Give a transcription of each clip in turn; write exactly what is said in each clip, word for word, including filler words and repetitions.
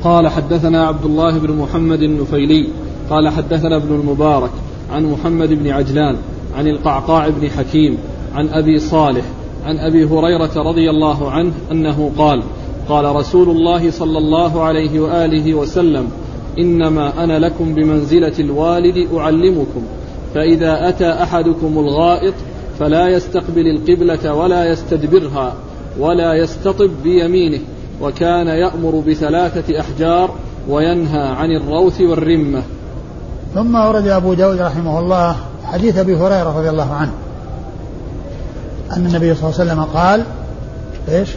قال حدثنا عبد الله بن محمد النفيلي قال حدثنا ابن المبارك عن محمد بن عجلان عن القعقاع بن حكيم عن أبي صالح عن أبي هريرة رضي الله عنه أنه قال قال رسول الله صلى الله عليه وآله وسلم إنما أنا لكم بمنزلة الوالد أعلمكم، فإذا أتى أحدكم الغائط فلا يستقبل القبلة ولا يستدبرها ولا يستطب بيمينه، وكان يأمر بثلاثة أحجار وينهى عن الروث والرمة. ثم ورد أبو داود رحمه الله حديث أبي هريرة رضي الله عنه أن النبي صلى الله عليه وسلم قال إيش؟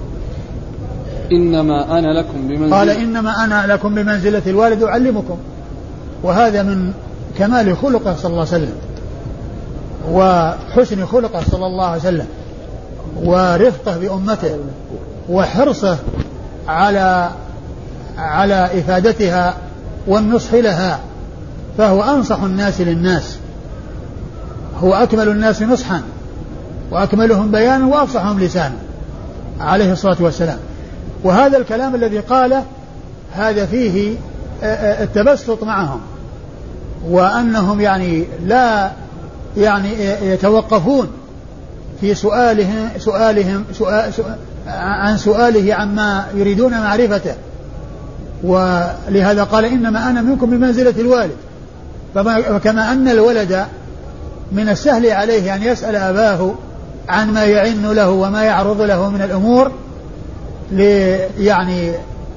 إنما أنا لكم بمنزلة قال إنما أنا لكم بمنزلة الوالد أعلمكم، وهذا من كمال خلقه صلى الله عليه وسلم وحسن خلقه صلى الله عليه وسلم ورفقه بأمته وحرصه على على إفادتها والنصح لها، فهو أنصح الناس للناس، هو أكمل الناس نصحا وأكملهم بيانا وأفصحهم لسانا عليه الصلاة والسلام. وهذا الكلام الذي قاله هذا فيه التبسط معهم، وأنهم يعني لا يعني يتوقفون في سؤالهم سؤالهم سؤال سؤال عن سؤاله عما يريدون معرفته، ولهذا قال إنما أنا منكم بمنزلة الوالد. وكما أن الولد من السهل عليه أن يسأل أباه عن ما يعن له وما يعرض له من الأمور يعني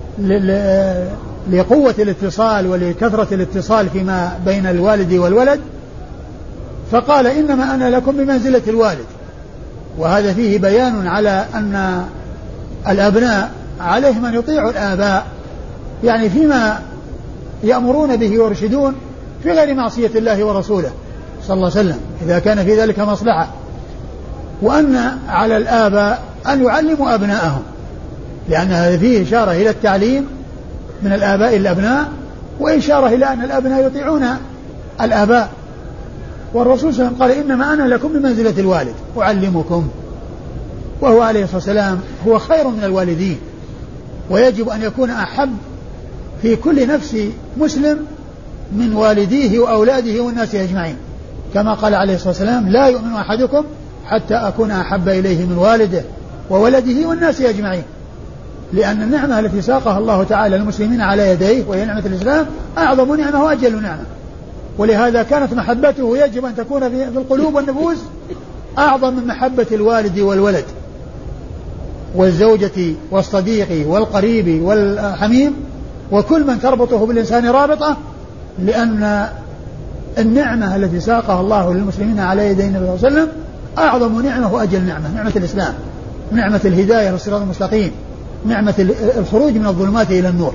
لقوة الاتصال ولكثرة الاتصال فيما بين الوالد والولد، فقال إنما أنا لكم بمنزلة الوالد. وهذا فيه بيان على أن الأبناء عليهم أن يطيعوا الآباء يعني فيما يأمرون به ويرشدون في غير معصية الله ورسوله صلى الله عليه وسلم إذا كان في ذلك مصلحة، وأن على الآباء أن يعلموا أبناءهم، لأن هذا فيه إشارة إلى التعليم من الآباء الأبناء، وإشارة إلى أن الأبناء يطيعون الآباء. والرسول صلى الله عليه وسلم قال إنما أنا لكم بمنزلة الوالد أعلمكم، وهو عليه الصلاة والسلام هو خير من الوالدين، ويجب أن يكون أحب في كل نفس مسلم من والديه وأولاده والناس أجمعين، كما قال عليه الصلاة والسلام لا يؤمن أحدكم حتى أكون أحب إليه من والده وولده والناس أجمعين، لأن النعمة التي ساقها الله تعالى للمسلمين على يديه وهي نعمة الإسلام أعظم نعمة وأجل نعمة، ولهذا كانت محبته يجب أن تكون في القلوب والنفوس أعظم من محبة الوالد والولد والزوجة والصديق والقريب والحميم وكل من تربطه بالإنسان رابطة، لأن النعمة التي ساقها الله للمسلمين على يدي النبي صلى الله عليه وسلم أعظم نعمة وأجل نعمة، نعمة الإسلام، نعمة الهداية للصراط المستقيم، نعمة الخروج من الظلمات إلى النور.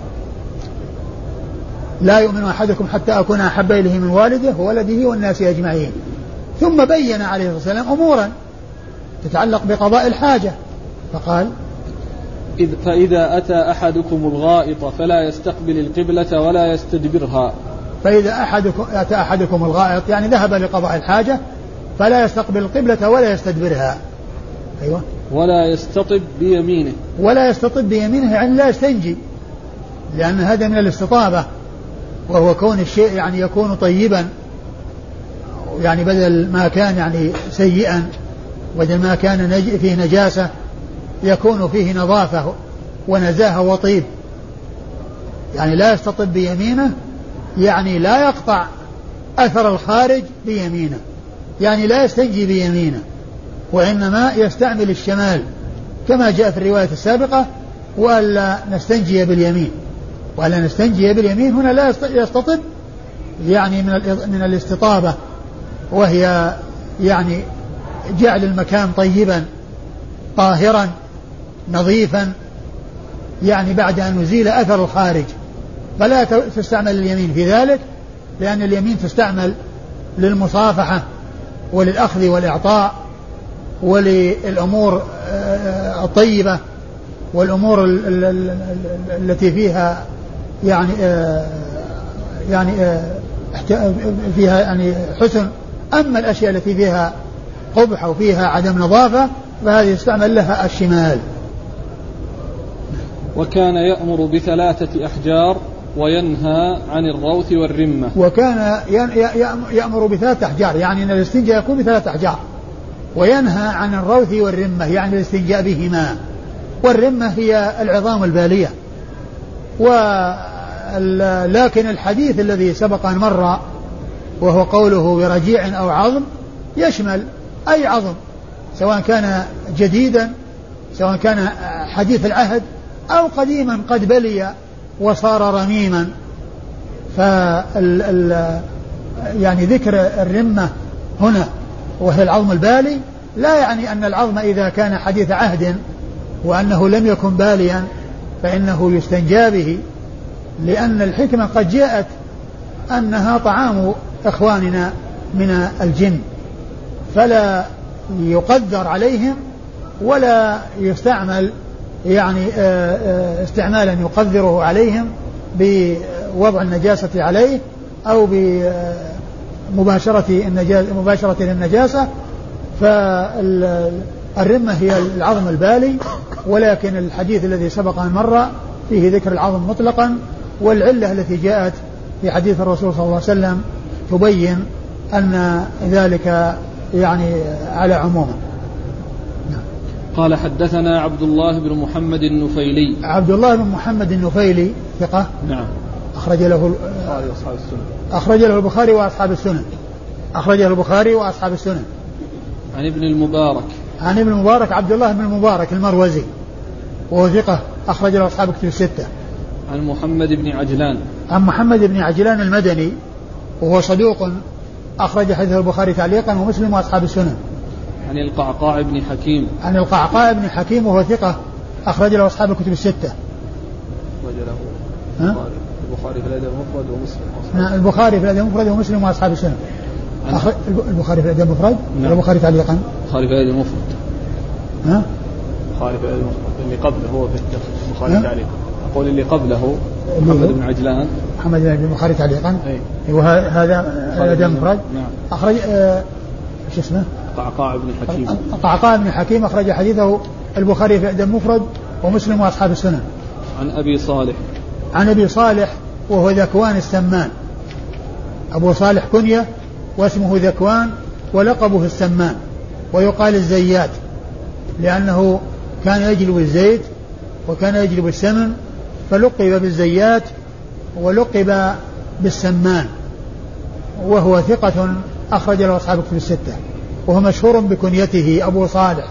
لا يؤمن أحدكم حتى أكون أحب إليه من والده وولده والناس أجمعين. ثم بين عليه الصلاة والسلام أمورا تتعلق بقضاء الحاجة فقال فإذا أتى أحدكم الغائط فلا يستقبل القبلة ولا يستدبرها. فإذا أحدكم أتى أحدكم الغائط يعني ذهب لقضاء الحاجة فلا يستقبل القبلة ولا يستدبرها. أيوة. ولا يستطب بيمينه. ولا يستطب بيمينه يعني لا يستنجي، لأن هذا من الاستطابة، وهو كون الشيء يعني يكون طيبا، يعني بدل ما كان يعني سيئا، بدل ما كان فيه نجاسة يكون فيه نظافة ونزاهة وطيب. يعني لا يستطب بيمينه يعني لا يقطع أثر الخارج بيمينه، يعني لا يستنجي بيمينه، وإنما يستعمل الشمال كما جاء في الرواية السابقة، وألا نستنجي باليمين، وألا نستنجي باليمين هنا لا يستطب يعني من من الاستطابة، وهي يعني جعل المكان طيبا طاهرا نظيفا، يعني بعد أن نزيل أثر الخارج، فلا تستعمل اليمين في ذلك، لأن اليمين تستعمل للمصافحة وللأخذ والإعطاء وللأمور الطيبة والأمور التي فيها يعني يعني فيها يعني حسن. أما الأشياء التي فيها قبح وفيها عدم نظافة فهذه يستعمل لها الشمال. وكان يأمر بثلاثة أحجار وينهى عن الروث والرمة. وكان يأمر بثلاثة أحجار يعني أن الاستنجاء يكون بثلاثة أحجار، وينهى عن الروث والرمة يعني الاستنجاء بهما. والرمة هي العظام البالية. ولكن الحديث الذي سبق أن مر وهو قوله برجيع أو عظم يشمل أي عظم، سواء كان جديدا سواء كان حديث العهد أو قديما قد بلي وصار رميما. فال يعني ذكر الرمة هنا وهي العظم البالي لا يعني أن العظم إذا كان حديث عهد وأنه لم يكن باليا فإنه يستنجى به، لأن الحكمة قد جاءت أنها طعام إخواننا من الجن، فلا يقدر عليهم ولا يستعمل يعني استعمالا يقدره عليهم بوضع النجاسة عليه أو بمباشرة النجاسة مباشرة للنجاسة. فالرمة هي العظم البالي، ولكن الحديث الذي سبق أن مر فيه ذكر العظم مطلقا، والعلة التي جاءت في حديث الرسول صلى الله عليه وسلم تبين أن ذلك يعني على عمومه. قال حدثنا عبد الله بن محمد النفيلي. عبد الله بن محمد النفيلي ثقة. نعم. أخرج له البخاري وأصحاب السنن. أخرج له البخاري وأصحاب السنن. أخرج له البخاري وأصحاب السنن. عن ابن المبارك. عن ابن المبارك عبد الله بن المبارك المروزي وهو ثقة أخرج له أصحاب كتب الستة. عن محمد بن عجلان. عن محمد بن عجلان المدني وهو صدوق أخرج حديث البخاري تعليقا ومسلم وأصحاب السنن. عن القعقاع بن حكيم. عن القعقاع بن حكيم وهو ثقة أخرج له أصحاب الكتب الستة. أخرج له البخاري في الأدب المفرد ومسلم. نعم البخاري في الأدب المفرد ومسلم وأصحاب السنن. البخاري في الأدب المفرد. نعم. البخاري تعليقا. البخاري في الأدب المفرد. ها؟ البخاري في الأدب المفرد اللي قبله هو في البخاري تعليقا. أقول اللي قبله محمد بن عجلان. محمد بن البخاري تعليقا. أي. وهذا الأدب المفرد. نعم. أخرج آه شو اسمه؟ قعقاع بن حكيم. قعقاع بن حكيم أخرج حديثه البخاري في الأدب المفرد ومسلم وأصحاب السنن. عن أبي صالح. عن أبي صالح وهو ذكوان السمان. أبو صالح كنية واسمه ذكوان ولقبه السمان، ويقال الزيات لأنه كان يجلب الزيت وكان يجلب السمن فلقب بالزيات ولقب بالسمان، وهو ثقة أخرج له أصحاب الكتب الستة، وهو مشهور بكنيته أبو صالح.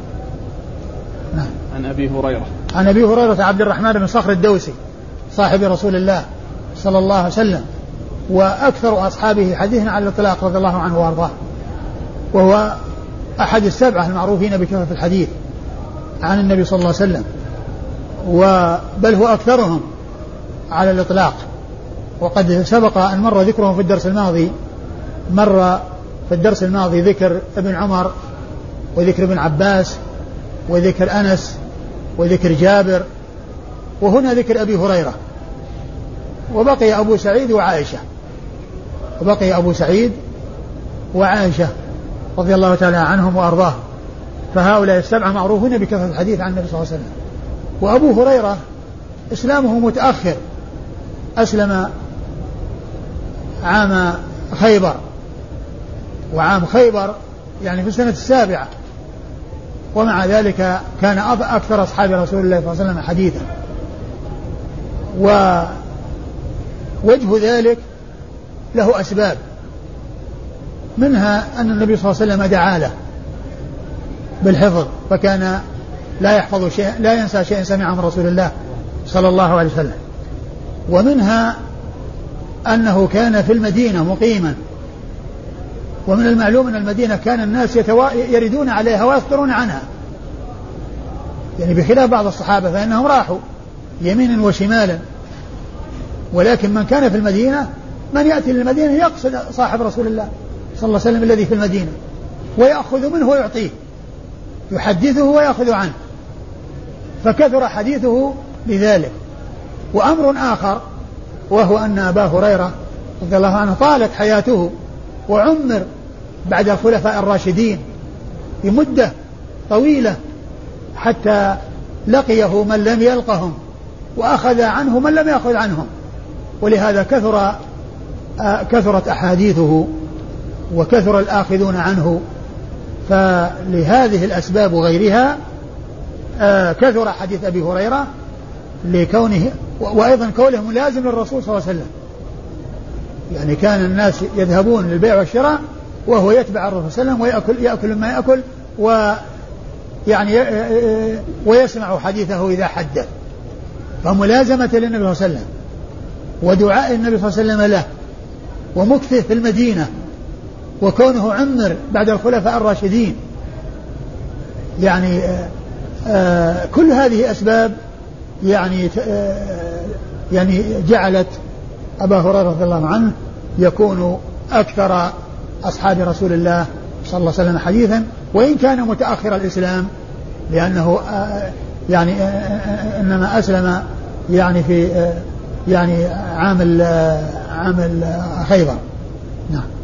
نعم. عن أبي هريرة. عن أبي هريرة عبد الرحمن بن صخر الدوسي صاحب رسول الله صلى الله عليه وسلم، وأكثر أصحابه حديثا على الإطلاق رضي الله عنه وأرضاه، وهو أحد السبعة المعروفين بكثرة الحديث عن النبي صلى الله عليه وسلم، وبل هو أكثرهم على الإطلاق. وقد سبق أن مر ذكرهم في الدرس الماضي، مر في الدرس الماضي ذكر ابن عمر وذكر ابن عباس وذكر أنس وذكر جابر، وهنا ذكر أبي هريرة، وبقي أبو سعيد وعائشة وبقي أبو سعيد وعائشة رضي الله تعالى عنهم وأرضاهم. فهؤلاء السبعة معروفون بكثرة الحديث عن النبي صلى الله عليه وسلم. وأبو هريرة إسلامه متأخر، أسلم عام خيبر، وعام خيبر يعني في السنة السابعة، ومع ذلك كان أكثر أصحاب رسول الله صلى الله عليه وسلم حديثا. ووجه ذلك له أسباب، منها أن النبي صلى الله عليه وسلم دعا له بالحفظ، فكان لا يحفظ شيء لا ينسى شيئا سمعه من رسول الله صلى الله عليه وسلم. ومنها أنه كان في المدينة مقيما، ومن المعلوم أن المدينة كان الناس يتوا... يردون عليها ويصدرون عنها، يعني بخلاف بعض الصحابة فإنهم راحوا يمينا وشمالا، ولكن من كان في المدينة من يأتي للمدينة يقصد صاحب رسول الله صلى الله عليه وسلم الذي في المدينة ويأخذ منه ويعطيه، يحدثه ويأخذ عنه، فكثر حديثه بذلك. وأمر آخر وهو أن أبا هريرة رضي الله عنه طالت حياته وعمر بعد الخلفاء الراشدين بمدة طويلة حتى لقيه من لم يلقهم وأخذ عنه من لم يأخذ عنهم، ولهذا كثر كثرت أحاديثه وكثر الآخذون عنه. فلهذه الأسباب وغيرها كثر حديث أبي هريرة لكونه، وأيضا كونه ملازم للرسول صلى الله عليه وسلم. يعني كان الناس يذهبون للبيع والشراء وهو يتبع الرسول صلى الله عليه وسلم ويأكل يأكل ما يأكل، ويعني ويسمع حديثه إذا حدث. فملازمة للنبي صلى الله عليه وسلم ودعاء النبي صلى الله عليه وسلم له ومكثه في المدينة وكونه عمر بعد الخلفاء الراشدين، يعني آه كل هذه أسباب يعني آه يعني جعلت أبا هريرة رضي الله عنه يكون أكثر أصحاب رسول الله صلى الله عليه وسلم حديثا، وإن كان متأخر الإسلام، لأنه آه يعني آه إنما أسلم يعني في آه يعني عام عام خيبر. نعم.